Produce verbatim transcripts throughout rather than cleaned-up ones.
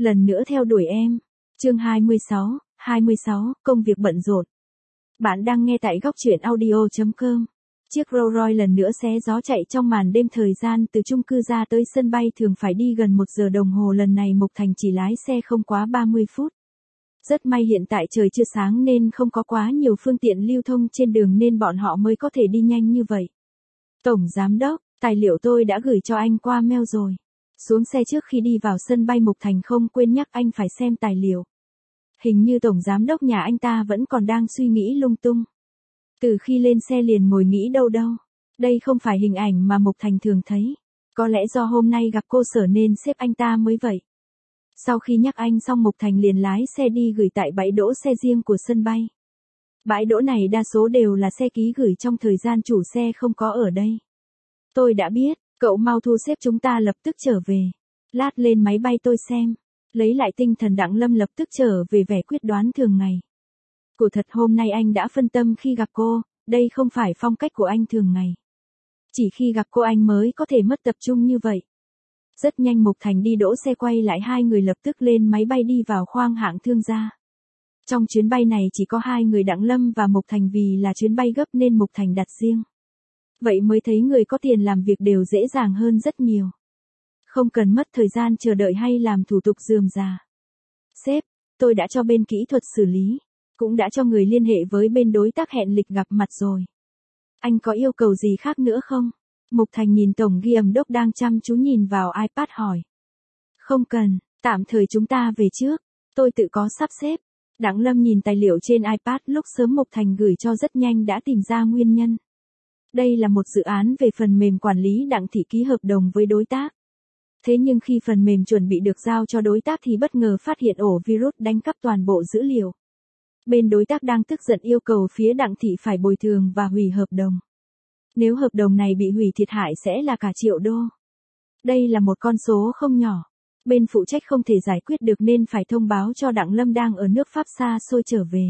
Lần nữa theo đuổi em. Chương hai mươi sáu, hai mươi sáu, công việc bận rộn. Bạn đang nghe tại góc truyện audio chấm com. Chiếc Rolls Royce lần nữa xé gió chạy trong màn đêm, thời gian từ chung cư ra tới sân bay thường phải đi gần một giờ đồng hồ, lần này Mục Thành chỉ lái xe không quá ba mươi phút. Rất may hiện tại trời chưa sáng nên không có quá nhiều phương tiện lưu thông trên đường nên bọn họ mới có thể đi nhanh như vậy. Tổng Giám đốc, tài liệu tôi đã gửi cho anh qua mail rồi. Xuống xe trước khi đi vào sân bay, Mục Thành không quên nhắc anh phải xem tài liệu. Hình như Tổng Giám đốc nhà anh ta vẫn còn đang suy nghĩ lung tung. Từ khi lên xe liền ngồi nghĩ đâu đâu. Đây không phải hình ảnh mà Mục Thành thường thấy. Có lẽ do hôm nay gặp cô Sở nên sếp anh ta mới vậy. Sau khi nhắc anh xong, Mục Thành liền lái xe đi gửi tại bãi đỗ xe riêng của sân bay. Bãi đỗ này đa số đều là xe ký gửi trong thời gian chủ xe không có ở đây. Tôi đã biết, cậu mau thu xếp chúng ta lập tức trở về. Lát lên máy bay tôi xem. Lấy lại tinh thần, Đặng Lâm lập tức trở về vẻ quyết đoán thường ngày. Của thật hôm nay anh đã phân tâm khi gặp cô, đây không phải phong cách của anh thường ngày. Chỉ khi gặp cô anh mới có thể mất tập trung như vậy. Rất nhanh Mục Thành đi đỗ xe, quay lại hai người lập tức lên máy bay đi vào khoang hạng thương gia. Trong chuyến bay này chỉ có hai người Đặng Lâm và Mục Thành, vì là chuyến bay gấp nên Mục Thành đặt riêng. Vậy mới thấy người có tiền làm việc đều dễ dàng hơn rất nhiều. Không cần mất thời gian chờ đợi hay làm thủ tục rườm rà. Sếp, tôi đã cho bên kỹ thuật xử lý, cũng đã cho người liên hệ với bên đối tác hẹn lịch gặp mặt rồi. Anh có yêu cầu gì khác nữa không? Mục Thành nhìn tổng ghi âm đốc đang chăm chú nhìn vào iPad hỏi. Không cần, tạm thời chúng ta về trước, tôi tự có sắp xếp. Đặng Lâm nhìn tài liệu trên iPad lúc sớm Mục Thành gửi cho rất nhanh đã tìm ra nguyên nhân. Đây là một dự án về phần mềm quản lý. Đặng Thị ký hợp đồng với đối tác. Thế nhưng khi phần mềm chuẩn bị được giao cho đối tác thì bất ngờ phát hiện ổ virus đánh cắp toàn bộ dữ liệu. Bên đối tác đang tức giận yêu cầu phía Đặng Thị phải bồi thường và hủy hợp đồng. Nếu hợp đồng này bị hủy, thiệt hại sẽ là cả triệu đô. Đây là một con số không nhỏ. Bên phụ trách không thể giải quyết được nên phải thông báo cho Đặng Lâm đang ở nước Pháp xa xôi trở về.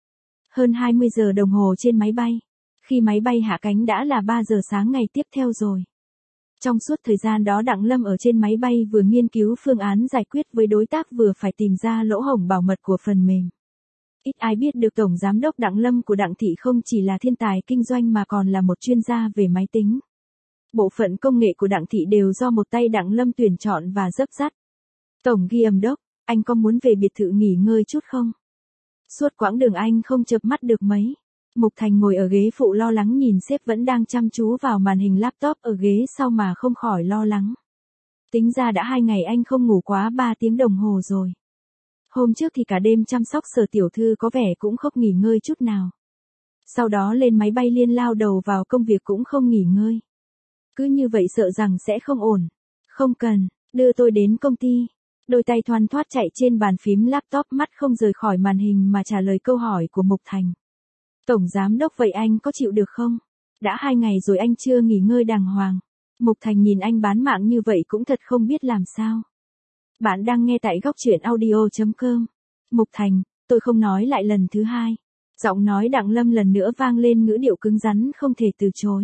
Hơn hai mươi giờ đồng hồ trên máy bay. Khi máy bay hạ cánh đã là ba giờ sáng ngày tiếp theo rồi. Trong suốt thời gian đó Đặng Lâm ở trên máy bay vừa nghiên cứu phương án giải quyết với đối tác, vừa phải tìm ra lỗ hổng bảo mật của phần mềm. Ít ai biết được Tổng Giám đốc Đặng Lâm của Đặng Thị không chỉ là thiên tài kinh doanh mà còn là một chuyên gia về máy tính. Bộ phận công nghệ của Đặng Thị đều do một tay Đặng Lâm tuyển chọn và dấp dắt. Tổng ghi âm đốc, anh có muốn về biệt thự nghỉ ngơi chút không? Suốt quãng đường anh không chợp mắt được mấy. Mục Thành ngồi ở ghế phụ lo lắng nhìn sếp vẫn đang chăm chú vào màn hình laptop ở ghế sau mà không khỏi lo lắng. Tính ra đã hai ngày anh không ngủ quá ba tiếng đồng hồ rồi. Hôm trước thì cả đêm chăm sóc Sở tiểu thư có vẻ cũng không nghỉ ngơi chút nào. Sau đó lên máy bay liên lao đầu vào công việc cũng không nghỉ ngơi. Cứ như vậy sợ rằng sẽ không ổn. Không cần, đưa tôi đến công ty. Đôi tay thoăn thoắt chạy trên bàn phím laptop, mắt không rời khỏi màn hình mà trả lời câu hỏi của Mục Thành. Tổng Giám đốc, vậy anh có chịu được không? Đã hai ngày rồi anh chưa nghỉ ngơi đàng hoàng. Mục Thành nhìn anh bán mạng như vậy cũng thật không biết làm sao. Bạn đang nghe tại góc truyện audio chấm com. Mục Thành, tôi không nói lại lần thứ hai. Giọng nói Đặng Lâm lần nữa vang lên ngữ điệu cứng rắn không thể từ chối.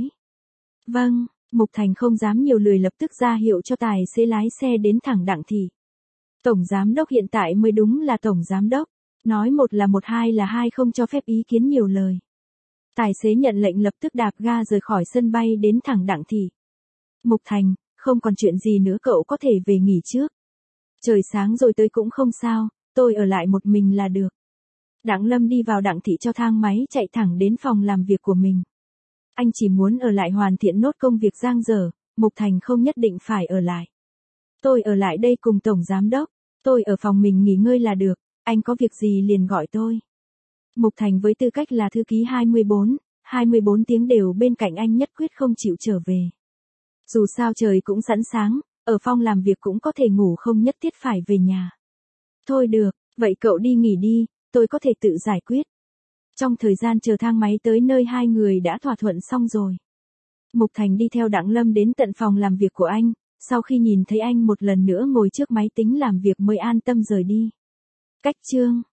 Vâng, Mục Thành không dám nhiều lời, lập tức ra hiệu cho tài xế lái xe đến thẳng Đặng Thị. Tổng Giám đốc hiện tại mới đúng là Tổng Giám đốc. Nói một là một, hai là hai, không cho phép ý kiến nhiều lời. Tài xế nhận lệnh lập tức đạp ga rời khỏi sân bay đến thẳng Đặng Thị. Mục Thành, không còn chuyện gì nữa, cậu có thể về nghỉ trước. Trời sáng rồi tới cũng không sao, tôi ở lại một mình là được. Đặng Lâm đi vào Đặng Thị cho thang máy chạy thẳng đến phòng làm việc của mình. Anh chỉ muốn ở lại hoàn thiện nốt công việc dang dở. Mục Thành không nhất định phải ở lại. Tôi ở lại đây cùng Tổng Giám đốc, tôi ở phòng mình nghỉ ngơi là được, anh có việc gì liền gọi tôi. Mục Thành với tư cách là thư ký hai mươi bốn, hai mươi bốn tiếng đều bên cạnh anh nhất quyết không chịu trở về. Dù sao trời cũng sẵn sáng, ở phòng làm việc cũng có thể ngủ, không nhất thiết phải về nhà. Thôi được, vậy cậu đi nghỉ đi, tôi có thể tự giải quyết. Trong thời gian chờ thang máy tới nơi hai người đã thỏa thuận xong rồi. Mục Thành đi theo Đặng Lâm đến tận phòng làm việc của anh, sau khi nhìn thấy anh một lần nữa ngồi trước máy tính làm việc mới an tâm rời đi. Cách chương